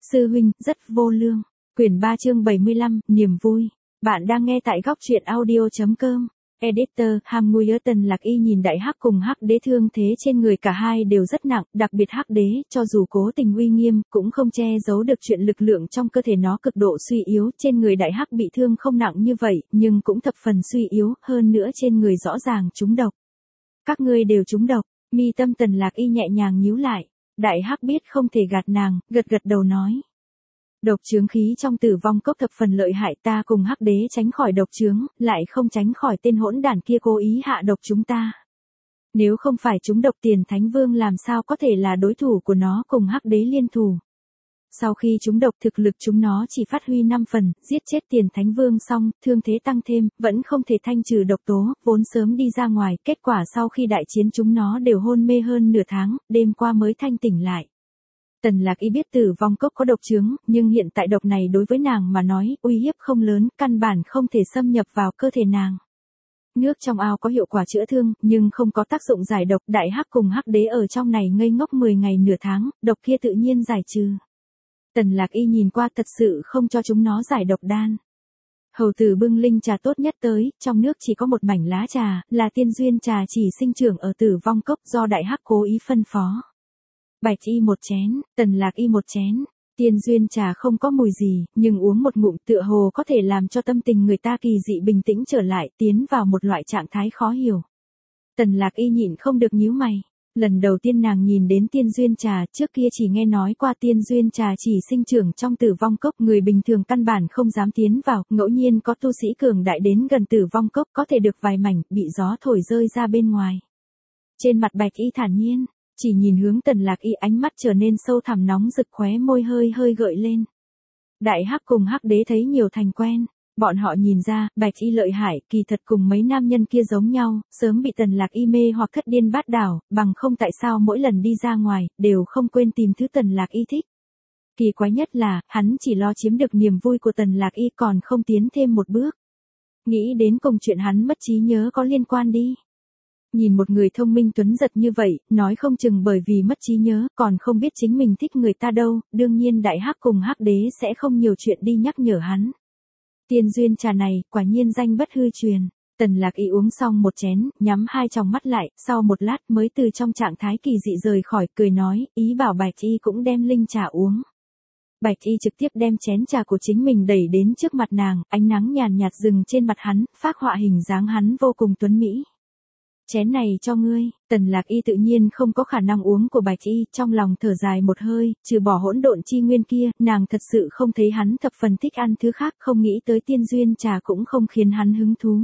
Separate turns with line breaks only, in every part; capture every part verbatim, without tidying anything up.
Sư huynh, rất vô lương. Quyển ba chương bảy mươi lăm, niềm vui. Bạn đang nghe tại góc truyện audio chấm com. Editor, Ham Nguyer. Tần Lạc Y nhìn Đại Hắc cùng Hắc Đế thương thế trên người cả hai đều rất nặng, đặc biệt Hắc Đế, cho dù cố tình uy nghiêm, cũng không che giấu được chuyện lực lượng trong cơ thể nó cực độ suy yếu. Trên người Đại Hắc bị thương không nặng như vậy, nhưng cũng thập phần suy yếu, hơn nữa trên người rõ ràng trúng độc. Các ngươi đều trúng độc. Mi tâm Tần Lạc Y nhẹ nhàng nhíu lại. Đại Hắc biết không thể gạt nàng, gật gật đầu nói. Độc chướng khí trong Tử Vong Cốc thập phần lợi hại, ta cùng Hắc Đế tránh khỏi độc chướng, lại không tránh khỏi tên hỗn đản kia cố ý hạ độc chúng ta. Nếu không phải chúng độc, Tiền Thánh Vương làm sao có thể là đối thủ của nó cùng Hắc Đế liên thủ. Sau khi chúng độc, thực lực chúng nó chỉ phát huy năm phần, giết chết Tiền Thánh Vương xong, thương thế tăng thêm, vẫn không thể thanh trừ độc tố, vốn sớm đi ra ngoài, kết quả sau khi đại chiến chúng nó đều hôn mê hơn nửa tháng, đêm qua mới thanh tỉnh lại. Tần Lạc Y biết Tử Vong Cốc có độc chướng, nhưng hiện tại độc này đối với nàng mà nói, uy hiếp không lớn, căn bản không thể xâm nhập vào cơ thể nàng. Nước trong ao có hiệu quả chữa thương, nhưng không có tác dụng giải độc. Đại Hắc cùng Hắc Đế ở trong này ngây ngốc mười ngày nửa tháng, độc kia tự nhiên giải trừ. Tần Lạc Y nhìn qua thật sự không cho chúng nó giải độc đan. Hầu tử bưng linh trà tốt nhất tới, trong nước chỉ có một mảnh lá trà, là tiên duyên trà chỉ sinh trưởng ở Tử Vong Cốc do Đại Hắc cố ý phân phó. Bạch Y một chén, Tần Lạc Y một chén. Tiên duyên trà không có mùi gì, nhưng uống một ngụm tựa hồ có thể làm cho tâm tình người ta kỳ dị bình tĩnh trở lại, tiến vào một loại trạng thái khó hiểu. Tần Lạc Y nhịn không được nhíu mày. Lần đầu tiên nàng nhìn đến tiên duyên trà, trước kia chỉ nghe nói qua tiên duyên trà chỉ sinh trưởng trong Tử Vong Cốc, người bình thường căn bản không dám tiến vào, ngẫu nhiên có tu sĩ cường đại đến gần Tử Vong Cốc có thể được vài mảnh, bị gió thổi rơi ra bên ngoài. Trên mặt Bạch Y thản nhiên, chỉ nhìn hướng Tần Lạc Y, ánh mắt trở nên sâu thẳm nóng rực, khóe môi hơi hơi gợi lên. Đại Hắc cùng Hắc Đế thấy nhiều thành quen. Bọn họ nhìn ra, Bạch Y lợi hại, kỳ thật cùng mấy nam nhân kia giống nhau, sớm bị Tần Lạc Y mê hoặc thất điên bát đảo, bằng không tại sao mỗi lần đi ra ngoài, đều không quên tìm thứ Tần Lạc Y thích. Kỳ quái nhất là, hắn chỉ lo chiếm được niềm vui của Tần Lạc Y còn không tiến thêm một bước. Nghĩ đến cùng chuyện hắn mất trí nhớ có liên quan đi. Nhìn một người thông minh tuấn giật như vậy, nói không chừng bởi vì mất trí nhớ, còn không biết chính mình thích người ta đâu, đương nhiên Đại Hắc cùng Hắc Đế sẽ không nhiều chuyện đi nhắc nhở hắn. Tiên duyên trà này, quả nhiên danh bất hư truyền. Tần Lạc Y uống xong một chén, nhắm hai tròng mắt lại, sau một lát mới từ trong trạng thái kỳ dị rời khỏi, cười nói, ý bảo Bạch Y cũng đem linh trà uống. Bạch Y trực tiếp đem chén trà của chính mình đẩy đến trước mặt nàng, ánh nắng nhàn nhạt dừng trên mặt hắn, phác họa hình dáng hắn vô cùng tuấn mỹ. Chén này cho ngươi. Tần Lạc Y tự nhiên không có khả năng uống của Bạch Y, trong lòng thở dài một hơi, trừ bỏ hỗn độn chi nguyên kia, nàng thật sự không thấy hắn thập phần thích ăn thứ khác, không nghĩ tới tiên duyên trà cũng không khiến hắn hứng thú.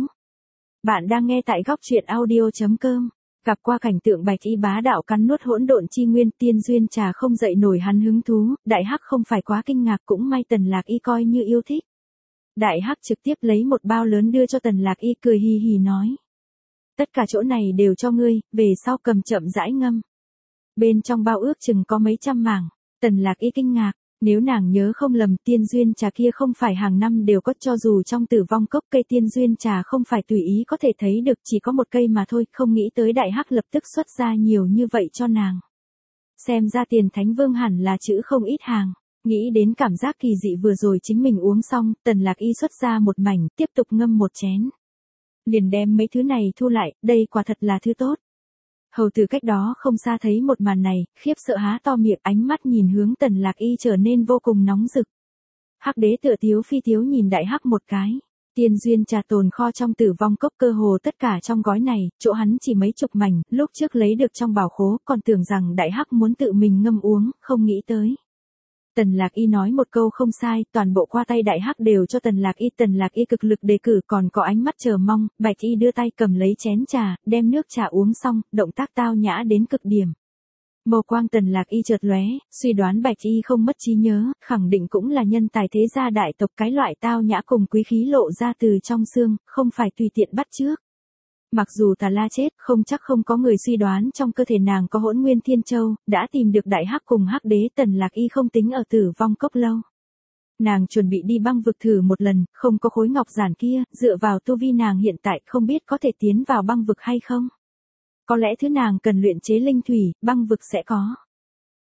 Bạn đang nghe tại góc truyện audio chấm com. Gặp qua cảnh tượng Bạch Y bá đạo cắn nuốt hỗn độn chi nguyên, tiên duyên trà không dậy nổi hắn hứng thú, Đại Hắc không phải quá kinh ngạc, cũng may Tần Lạc Y coi như yêu thích. Đại Hắc trực tiếp lấy một bao lớn đưa cho Tần Lạc Y, cười hì hì nói. Tất cả chỗ này đều cho ngươi, về sau cầm chậm rãi ngâm. Bên trong bao ước chừng có mấy trăm mảng. Tần Lạc Y kinh ngạc, nếu nàng nhớ không lầm, tiên duyên trà kia không phải hàng năm đều có, cho dù trong Tử Vong Cốc cây tiên duyên trà không phải tùy ý có thể thấy được, chỉ có một cây mà thôi, không nghĩ tới Đại Hắc lập tức xuất ra nhiều như vậy cho nàng. Xem ra Tiền Thánh Vương hẳn là chữ không ít hàng. Nghĩ đến cảm giác kỳ dị vừa rồi chính mình uống xong, Tần Lạc Y xuất ra một mảnh, tiếp tục ngâm một chén. Liền đem mấy thứ này thu lại, đây quả thật là thứ tốt. Hầu tử cách đó không xa thấy một màn này, khiếp sợ há to miệng, ánh mắt nhìn hướng Tần Lạc Y trở nên vô cùng nóng rực. Hắc Đế tựa tiếu phi tiếu nhìn Đại Hắc một cái. Tiên duyên trà tồn kho trong Tử Vong Cốc, cơ hồ tất cả trong gói này, chỗ hắn chỉ mấy chục mảnh, lúc trước lấy được trong bảo khố, còn tưởng rằng Đại Hắc muốn tự mình ngâm uống, không nghĩ tới. Tần Lạc Y nói một câu không sai, toàn bộ qua tay Đại Hắc đều cho Tần Lạc Y. Tần Lạc Y cực lực đề cử, còn có ánh mắt chờ mong. Bạch Y đưa tay cầm lấy chén trà, đem nước trà uống xong, động tác tao nhã đến cực điểm. Màu quang Tần Lạc Y chợt lóe, suy đoán Bạch Y không mất trí nhớ, khẳng định cũng là nhân tài thế gia đại tộc, cái loại tao nhã cùng quý khí lộ ra từ trong xương, không phải tùy tiện bắt chước. Mặc dù Tà La chết, không chắc không có người suy đoán trong cơ thể nàng có Hỗn Nguyên Thiên Châu, đã tìm được Đại Hắc cùng Hắc Đế. Tần Lạc Y không tính ở Tử Vong Cốc lâu. Nàng chuẩn bị đi băng vực thử một lần, không có khối ngọc giản kia, dựa vào tu vi nàng hiện tại không biết có thể tiến vào băng vực hay không. Có lẽ thứ nàng cần luyện chế linh thủy, băng vực sẽ có.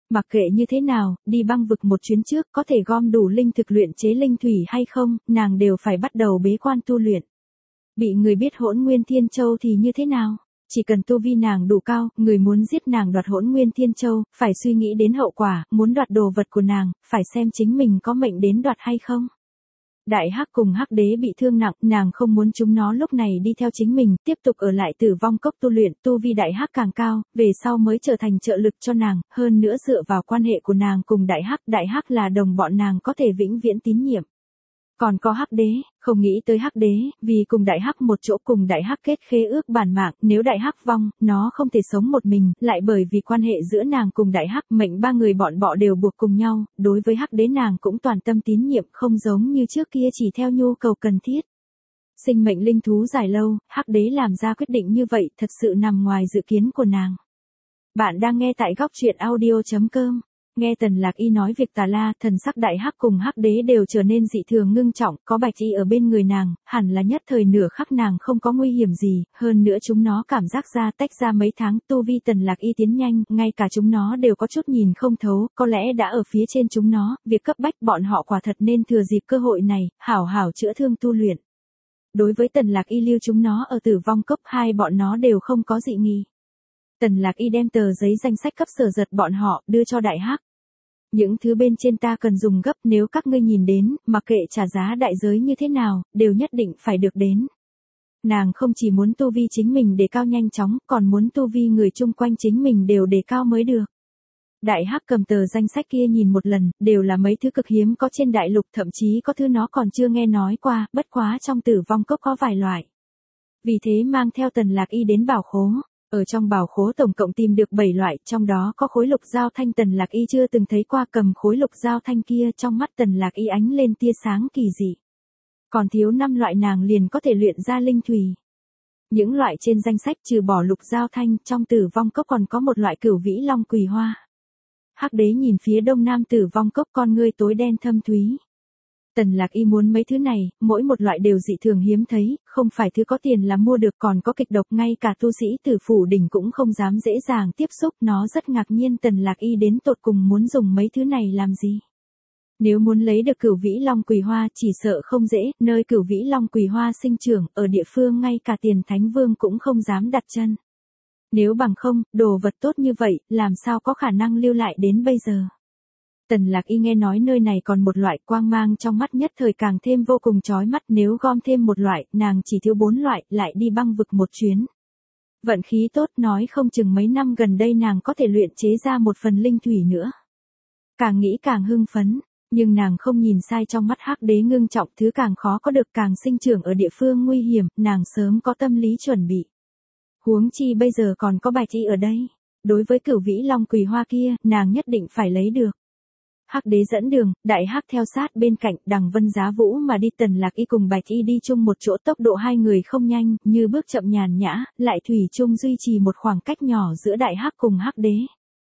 Mặc kệ như thế nào, đi băng vực một chuyến trước có thể gom đủ linh thực luyện chế linh thủy hay không, nàng đều phải bắt đầu bế quan tu luyện. Bị người biết Hỗn Nguyên Thiên Châu thì như thế nào? Chỉ cần tu vi nàng đủ cao, người muốn giết nàng đoạt Hỗn Nguyên Thiên Châu, phải suy nghĩ đến hậu quả, muốn đoạt đồ vật của nàng, phải xem chính mình có mệnh đến đoạt hay không. Đại Hắc cùng Hắc Đế bị thương nặng, nàng không muốn chúng nó lúc này đi theo chính mình, tiếp tục ở lại Tử Vong Cốc tu luyện, tu vi Đại Hắc càng cao, về sau mới trở thành trợ lực cho nàng, hơn nữa dựa vào quan hệ của nàng cùng Đại Hắc, Đại Hắc là đồng bọn nàng có thể vĩnh viễn tín nhiệm. Còn có Hắc Đế, không nghĩ tới Hắc Đế, vì cùng Đại Hắc một chỗ cùng Đại Hắc kết khế ước bản mạng, nếu Đại Hắc vong, nó không thể sống một mình, lại bởi vì quan hệ giữa nàng cùng Đại Hắc, mệnh ba người bọn bọ đều buộc cùng nhau, đối với Hắc Đế nàng cũng toàn tâm tín nhiệm, không giống như trước kia chỉ theo nhu cầu cần thiết. Sinh mệnh linh thú dài lâu, Hắc Đế làm ra quyết định như vậy, thật sự nằm ngoài dự kiến của nàng. Bạn đang nghe tại góc truyện audio chấm com. Nghe Tần Lạc Y nói việc Tà La, thần sắc Đại Hắc cùng Hắc Đế đều trở nên dị thường ngưng trọng, có Bạch Y ở bên người nàng, hẳn là nhất thời nửa khắc nàng không có nguy hiểm gì, hơn nữa chúng nó cảm giác ra tách ra mấy tháng, tu vi Tần Lạc Y tiến nhanh, ngay cả chúng nó đều có chút nhìn không thấu, có lẽ đã ở phía trên chúng nó, việc cấp bách bọn họ quả thật nên thừa dịp cơ hội này, hảo hảo chữa thương tu luyện. Đối với Tần Lạc Y lưu chúng nó ở Tử Vong Cốc, hai bọn nó đều không có dị nghi. Tần Lạc Y đem tờ giấy danh sách cấp Sở Giật bọn họ, đưa cho Đại Hắc. Những thứ bên trên ta cần dùng gấp, nếu các ngươi nhìn đến, mặc kệ trả giá đại giới như thế nào, đều nhất định phải được đến. Nàng không chỉ muốn tu vi chính mình đề cao nhanh chóng, còn muốn tu vi người chung quanh chính mình đều đề cao mới được. Đại Hắc cầm tờ danh sách kia nhìn một lần, đều là mấy thứ cực hiếm có trên đại lục, thậm chí có thứ nó còn chưa nghe nói qua, bất quá trong Tử Vong Cốc có vài loại. Vì thế mang theo Tần Lạc Y đến bảo khố. Ở trong bảo khố tổng cộng tìm được bảy loại, trong đó có khối lục giao thanh Tần Lạc Y chưa từng thấy qua, cầm khối lục giao thanh kia trong mắt Tần Lạc Y ánh lên tia sáng kỳ dị. Còn thiếu năm loại nàng liền có thể luyện ra linh thủy. Những loại trên danh sách trừ bỏ lục giao thanh, trong Tử Vong Cốc còn có một loại Cửu Vĩ Long Quỳ Hoa. Hắc Đế nhìn phía đông nam Tử Vong Cốc, con ngươi tối đen thâm thúy. Tần Lạc Y muốn mấy thứ này, mỗi một loại đều dị thường hiếm thấy, không phải thứ có tiền là mua được, còn có kịch độc, ngay cả tu sĩ Tử Phủ Đỉnh cũng không dám dễ dàng tiếp xúc, nó rất ngạc nhiên Tần Lạc Y đến tột cùng muốn dùng mấy thứ này làm gì. Nếu muốn lấy được Cửu Vĩ Long Quỳ Hoa chỉ sợ không dễ, nơi Cửu Vĩ Long Quỳ Hoa sinh trưởng, ở địa phương ngay cả Tiền Thánh Vương cũng không dám đặt chân. Nếu bằng không, đồ vật tốt như vậy, làm sao có khả năng lưu lại đến bây giờ. Tần Lạc Y nghe nói nơi này còn một loại, quang mang trong mắt nhất thời càng thêm vô cùng chói mắt, nếu gom thêm một loại, nàng chỉ thiếu bốn loại, lại đi băng vực một chuyến. Vận khí tốt, nói không chừng mấy năm gần đây nàng có thể luyện chế ra một phần linh thủy nữa. Càng nghĩ càng hưng phấn, nhưng nàng không nhìn sai, trong mắt Hắc Đế ngưng trọng, thứ càng khó có được càng sinh trưởng ở địa phương nguy hiểm, nàng sớm có tâm lý chuẩn bị. Huống chi bây giờ còn có Bạch Y ở đây, đối với Cửu Vĩ Long Quỳ Hoa kia, nàng nhất định phải lấy được. Hắc Đế dẫn đường, Đại Hắc theo sát bên cạnh, đằng Vân Giá Vũ mà đi. Tần Lạc Y cùng Bạch Y đi chung một chỗ, tốc độ hai người không nhanh, như bước chậm nhàn nhã, lại thủy chung duy trì một khoảng cách nhỏ giữa Đại Hắc cùng Hắc Đế.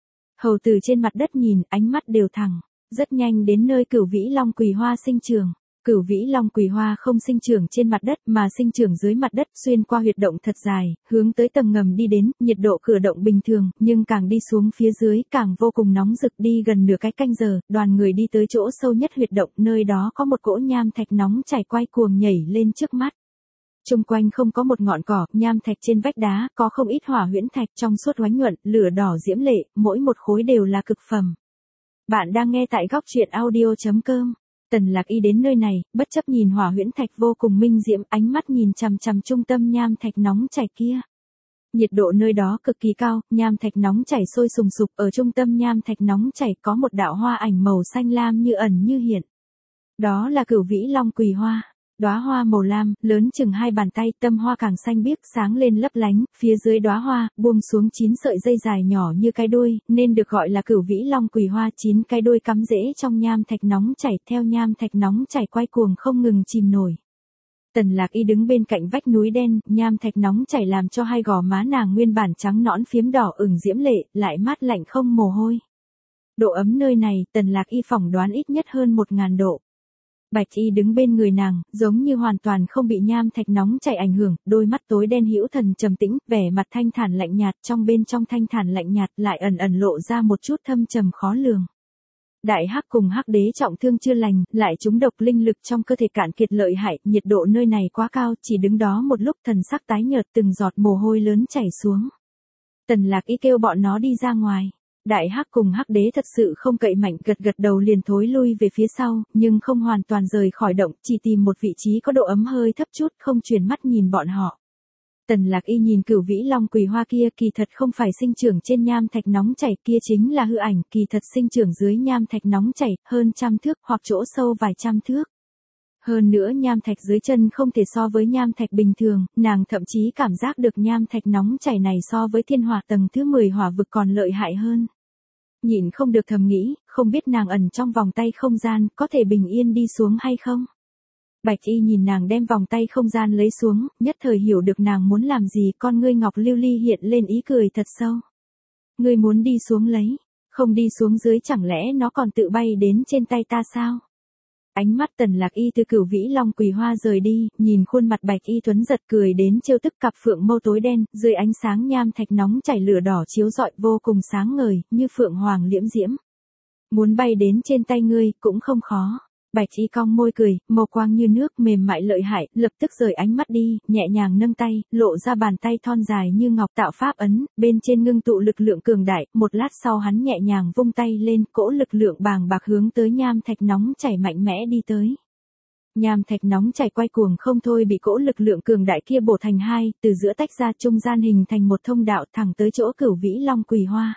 Hầu tử trên mặt đất nhìn, ánh mắt đều thẳng, rất nhanh đến nơi Cửu Vĩ Long Quỳ Hoa sinh trưởng. Cửu Vĩ Long Quỳ Hoa không sinh trưởng trên mặt đất mà sinh trưởng dưới mặt đất, xuyên qua huyệt động thật dài, hướng tới tầng ngầm đi đến, nhiệt độ cửa động bình thường, nhưng càng đi xuống phía dưới càng vô cùng nóng rực. Đi gần nửa cái canh giờ, đoàn người đi tới chỗ sâu nhất huyệt động, nơi đó có một cỗ nham thạch nóng chảy quay cuồng nhảy lên trước mắt. Chung quanh không có một ngọn cỏ, nham thạch trên vách đá có không ít hỏa huyễn thạch trong suốt oánh nhuận, lửa đỏ diễm lệ, mỗi một khối đều là cực phẩm. Bạn đang nghe tại góc truyện audio chấm com. Tần Lạc Y đến nơi này, bất chấp nhìn hỏa huyễn thạch vô cùng minh diễm, ánh mắt nhìn chằm chằm trung tâm nham thạch nóng chảy kia. Nhiệt độ nơi đó cực kỳ cao, nham thạch nóng chảy sôi sùng sục, ở trung tâm nham thạch nóng chảy có một đạo hoa ảnh màu xanh lam như ẩn như hiện. Đó là Cửu Vĩ Long Quỳ Hoa. Đóa hoa màu lam, lớn chừng hai bàn tay, tâm hoa càng xanh biếc sáng lên lấp lánh, phía dưới đóa hoa, buông xuống chín sợi dây dài nhỏ như cái đuôi, nên được gọi là Cửu Vĩ Long Quỳ Hoa. Chín cái đuôi cắm rễ trong nham thạch nóng chảy, theo nham thạch nóng chảy quay cuồng không ngừng chìm nổi. Tần Lạc Y đứng bên cạnh vách núi đen, nham thạch nóng chảy làm cho hai gò má nàng nguyên bản trắng nõn phiếm đỏ ửng diễm lệ, lại mát lạnh không mồ hôi. Độ ấm nơi này, Tần Lạc Y phỏng đoán ít nhất hơn một ngàn độ. Bạch Y đứng bên người nàng, giống như hoàn toàn không bị nham thạch nóng chảy ảnh hưởng, đôi mắt tối đen hữu thần trầm tĩnh, vẻ mặt thanh thản lạnh nhạt, trong bên trong thanh thản lạnh nhạt lại ẩn ẩn lộ ra một chút thâm trầm khó lường. Đại Hắc cùng Hắc Đế trọng thương chưa lành, lại trúng độc linh lực trong cơ thể cạn kiệt lợi hại, nhiệt độ nơi này quá cao, chỉ đứng đó một lúc thần sắc tái nhợt từng giọt mồ hôi lớn chảy xuống. Tần Lạc Y kêu bọn nó đi ra ngoài. Đại Hắc cùng Hắc Đế thật sự không cậy mạnh, gật gật đầu liền thối lui về phía sau, nhưng không hoàn toàn rời khỏi động, chỉ tìm một vị trí có độ ấm hơi thấp chút, không chuyển mắt nhìn bọn họ. Tần Lạc Y nhìn Cửu Vĩ Long Quỳ Hoa kia, kỳ thật không phải sinh trưởng trên nham thạch nóng chảy, kia chính là hư ảnh, kỳ thật sinh trưởng dưới nham thạch nóng chảy, hơn trăm thước, hoặc chỗ sâu vài trăm thước. Hơn nữa nham thạch dưới chân không thể so với nham thạch bình thường, nàng thậm chí cảm giác được nham thạch nóng chảy này so với thiên hỏa tầng thứ mười hỏa vực còn lợi hại hơn. Nhịn không được thầm nghĩ, không biết nàng ẩn trong vòng tay không gian, có thể bình yên đi xuống hay không? Bạch Y nhìn nàng đem vòng tay không gian lấy xuống, nhất thời hiểu được nàng muốn làm gì, con ngươi ngọc lưu ly hiện lên ý cười thật sâu. Ngươi muốn đi xuống lấy, không đi xuống dưới chẳng lẽ nó còn tự bay đến trên tay ta sao? Ánh mắt Tần Lạc Y từ Cửu Vĩ Long Quỳ Hoa rời đi, nhìn khuôn mặt Bạch Y tuấn giật cười đến trêu tức, cặp phượng mâu tối đen, dưới ánh sáng nham thạch nóng chảy lửa đỏ chiếu rọi vô cùng sáng ngời, như phượng hoàng liễm diễm. Muốn bay đến trên tay ngươi, cũng không khó. Bạch Y cong môi cười, màu quang như nước mềm mại lợi hại, lập tức rời ánh mắt đi, nhẹ nhàng nâng tay, lộ ra bàn tay thon dài như ngọc tạo pháp ấn, bên trên ngưng tụ lực lượng cường đại, một lát sau hắn nhẹ nhàng vung tay lên, cỗ lực lượng bàng bạc hướng tới nham thạch nóng chảy mạnh mẽ đi tới. Nham thạch nóng chảy quay cuồng không thôi bị cỗ lực lượng cường đại kia bổ thành hai, từ giữa tách ra trung gian hình thành một thông đạo thẳng tới chỗ Cửu Vĩ Long Quỳ Hoa.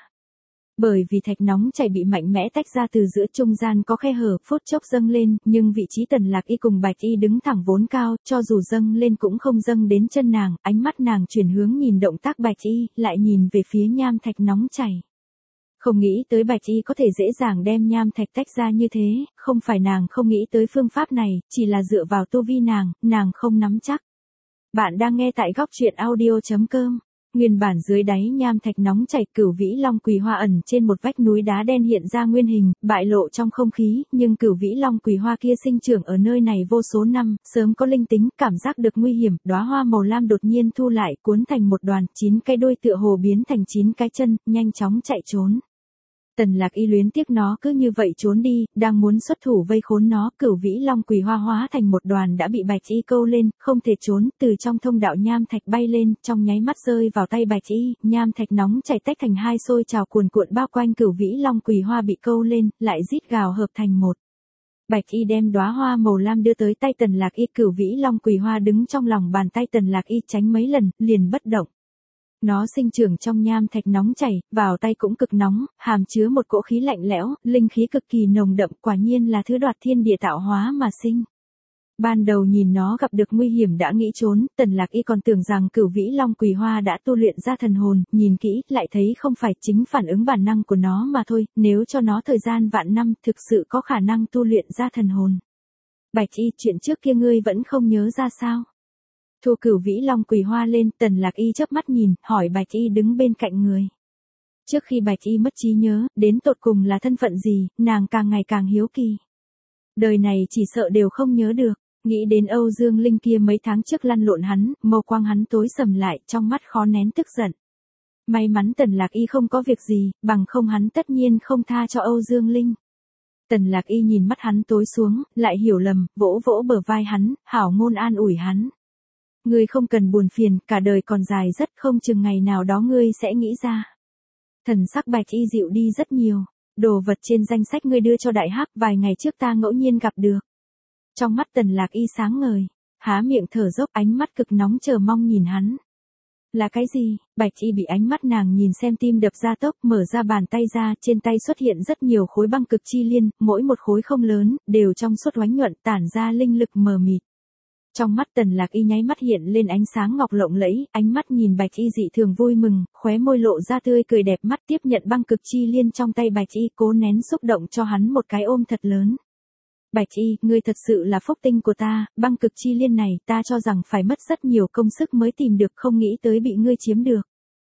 Bởi vì thạch nóng chảy bị mạnh mẽ tách ra từ giữa trung gian có khe hở, phút chốc dâng lên, nhưng vị trí Tần Lạc Y cùng Bạch Y đứng thẳng vốn cao, cho dù dâng lên cũng không dâng đến chân nàng, ánh mắt nàng chuyển hướng nhìn động tác Bạch Y, lại nhìn về phía nham thạch nóng chảy. Không nghĩ tới Bạch Y có thể dễ dàng đem nham thạch tách ra như thế, không phải nàng không nghĩ tới phương pháp này, chỉ là dựa vào tu vi nàng, nàng không nắm chắc. Bạn đang nghe tại góc truyện audio chấm com. Nguyên bản dưới đáy nham thạch nóng chảy, Cửu Vĩ Long Quỳ Hoa ẩn trên một vách núi đá đen hiện ra nguyên hình, bại lộ trong không khí, nhưng Cửu Vĩ Long Quỳ Hoa kia sinh trưởng ở nơi này vô số năm, sớm có linh tính, cảm giác được nguy hiểm, đóa hoa màu lam đột nhiên thu lại, cuốn thành một đoàn, chín cái đuôi tựa hồ biến thành chín cái chân, nhanh chóng chạy trốn. Tần Lạc Y luyến tiếc nó cứ như vậy trốn đi, đang muốn xuất thủ vây khốn nó, Cửu Vĩ Long Quỳ Hoa hóa thành một đoàn đã bị Bạch Y câu lên, không thể trốn, từ trong thông đạo nham thạch bay lên, trong nháy mắt rơi vào tay Bạch Y, nham thạch nóng chảy tách thành hai xôi trào cuồn cuộn bao quanh Cửu Vĩ Long Quỳ Hoa bị câu lên, lại rít gào hợp thành một. Bạch Y đem đóa hoa màu lam đưa tới tay Tần Lạc Y, Cửu Vĩ Long Quỳ Hoa đứng trong lòng bàn tay Tần Lạc Y tránh mấy lần, liền bất động. Nó sinh trưởng trong nham thạch nóng chảy, vào tay cũng cực nóng, hàm chứa một cỗ khí lạnh lẽo, linh khí cực kỳ nồng đậm, quả nhiên là thứ đoạt thiên địa tạo hóa mà sinh. Ban đầu nhìn nó gặp được nguy hiểm đã nghĩ trốn, Tần Lạc Y còn tưởng rằng Cửu Vĩ Long Quỳ Hoa đã tu luyện ra thần hồn, nhìn kỹ, lại thấy không phải, chính phản ứng bản năng của nó mà thôi, nếu cho nó thời gian vạn năm, thực sự có khả năng tu luyện ra thần hồn. Bạch Y, chuyện trước kia ngươi vẫn không nhớ ra sao? Thu Cửu Vĩ Long Quỳ Hoa lên, Tần Lạc Y chớp mắt nhìn, hỏi Bạch Y đứng bên cạnh người. Trước khi Bạch Y mất trí nhớ, đến tột cùng là thân phận gì, nàng càng ngày càng hiếu kỳ. Đời này chỉ sợ đều không nhớ được, nghĩ đến Âu Dương Linh kia mấy tháng trước lăn lộn hắn, màu quang hắn tối sầm lại, trong mắt khó nén tức giận. May mắn Tần Lạc Y không có việc gì, bằng không hắn tất nhiên không tha cho Âu Dương Linh. Tần Lạc Y nhìn mắt hắn tối xuống, lại hiểu lầm, vỗ vỗ bờ vai hắn, hảo ngôn an ủi hắn. Ngươi không cần buồn phiền, cả đời còn dài rất, không chừng ngày nào đó ngươi sẽ nghĩ ra. Thần sắc Bạch Y dịu đi rất nhiều, đồ vật trên danh sách ngươi đưa cho Đại Hắc vài ngày trước ta ngẫu nhiên gặp được. Trong mắt Tần Lạc Y sáng ngời, há miệng thở dốc, ánh mắt cực nóng chờ mong nhìn hắn. Là cái gì? Bạch Y bị ánh mắt nàng nhìn xem tim đập ra tốc, mở ra bàn tay ra, trên tay xuất hiện rất nhiều khối băng cực chi liên, mỗi một khối không lớn, đều trong suốt oánh nhuận, tản ra linh lực mờ mịt. Trong mắt Tần Lạc Y nháy mắt hiện lên ánh sáng ngọc lộng lẫy, ánh mắt nhìn Bạch Y dị thường vui mừng, khóe môi lộ ra tươi cười đẹp mắt, tiếp nhận băng cực chi liên trong tay Bạch Y, cố nén xúc động cho hắn một cái ôm thật lớn. Bạch Y, ngươi thật sự là phúc tinh của ta, băng cực chi liên này ta cho rằng phải mất rất nhiều công sức mới tìm được, không nghĩ tới bị ngươi chiếm được.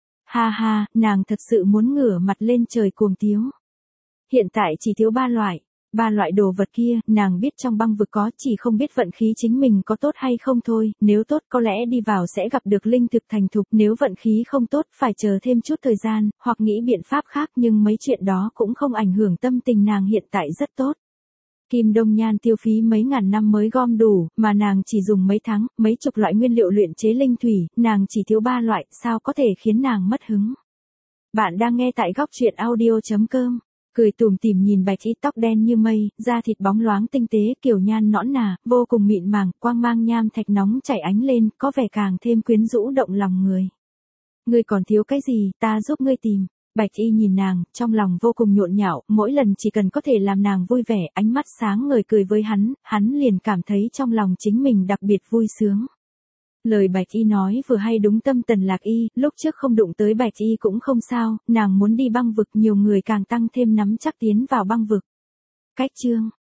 Ha ha, nàng thật sự muốn ngửa mặt lên trời cuồng tiếu. Hiện tại chỉ thiếu ba loại. Ba loại đồ vật kia, nàng biết trong băng vực có, chỉ không biết vận khí chính mình có tốt hay không thôi, nếu tốt có lẽ đi vào sẽ gặp được linh thực thành thục, nếu vận khí không tốt phải chờ thêm chút thời gian, hoặc nghĩ biện pháp khác, nhưng mấy chuyện đó cũng không ảnh hưởng tâm tình nàng hiện tại rất tốt. Kim Đông Nhan tiêu phí mấy ngàn năm mới gom đủ, mà nàng chỉ dùng mấy tháng, mấy chục loại nguyên liệu luyện chế linh thủy, nàng chỉ thiếu ba loại, sao có thể khiến nàng mất hứng. Bạn đang nghe tại góc truyện audio.com. Cười tủm tỉm nhìn Bạch Y tóc đen như mây, da thịt bóng loáng tinh tế, kiểu nhan nõn nà, vô cùng mịn màng, quang mang nham thạch nóng chảy ánh lên, có vẻ càng thêm quyến rũ động lòng người. Ngươi còn thiếu cái gì, ta giúp ngươi tìm. Bạch Y nhìn nàng, trong lòng vô cùng nhộn nhạo, mỗi lần chỉ cần có thể làm nàng vui vẻ, ánh mắt sáng ngời cười với hắn, hắn liền cảm thấy trong lòng chính mình đặc biệt vui sướng. Lời Bạch Y nói vừa hay đúng tâm Tần Lạc Y, lúc trước không đụng tới Bạch Y cũng không sao, nàng muốn đi băng vực, nhiều người càng tăng thêm nắm chắc tiến vào băng vực. Cách chương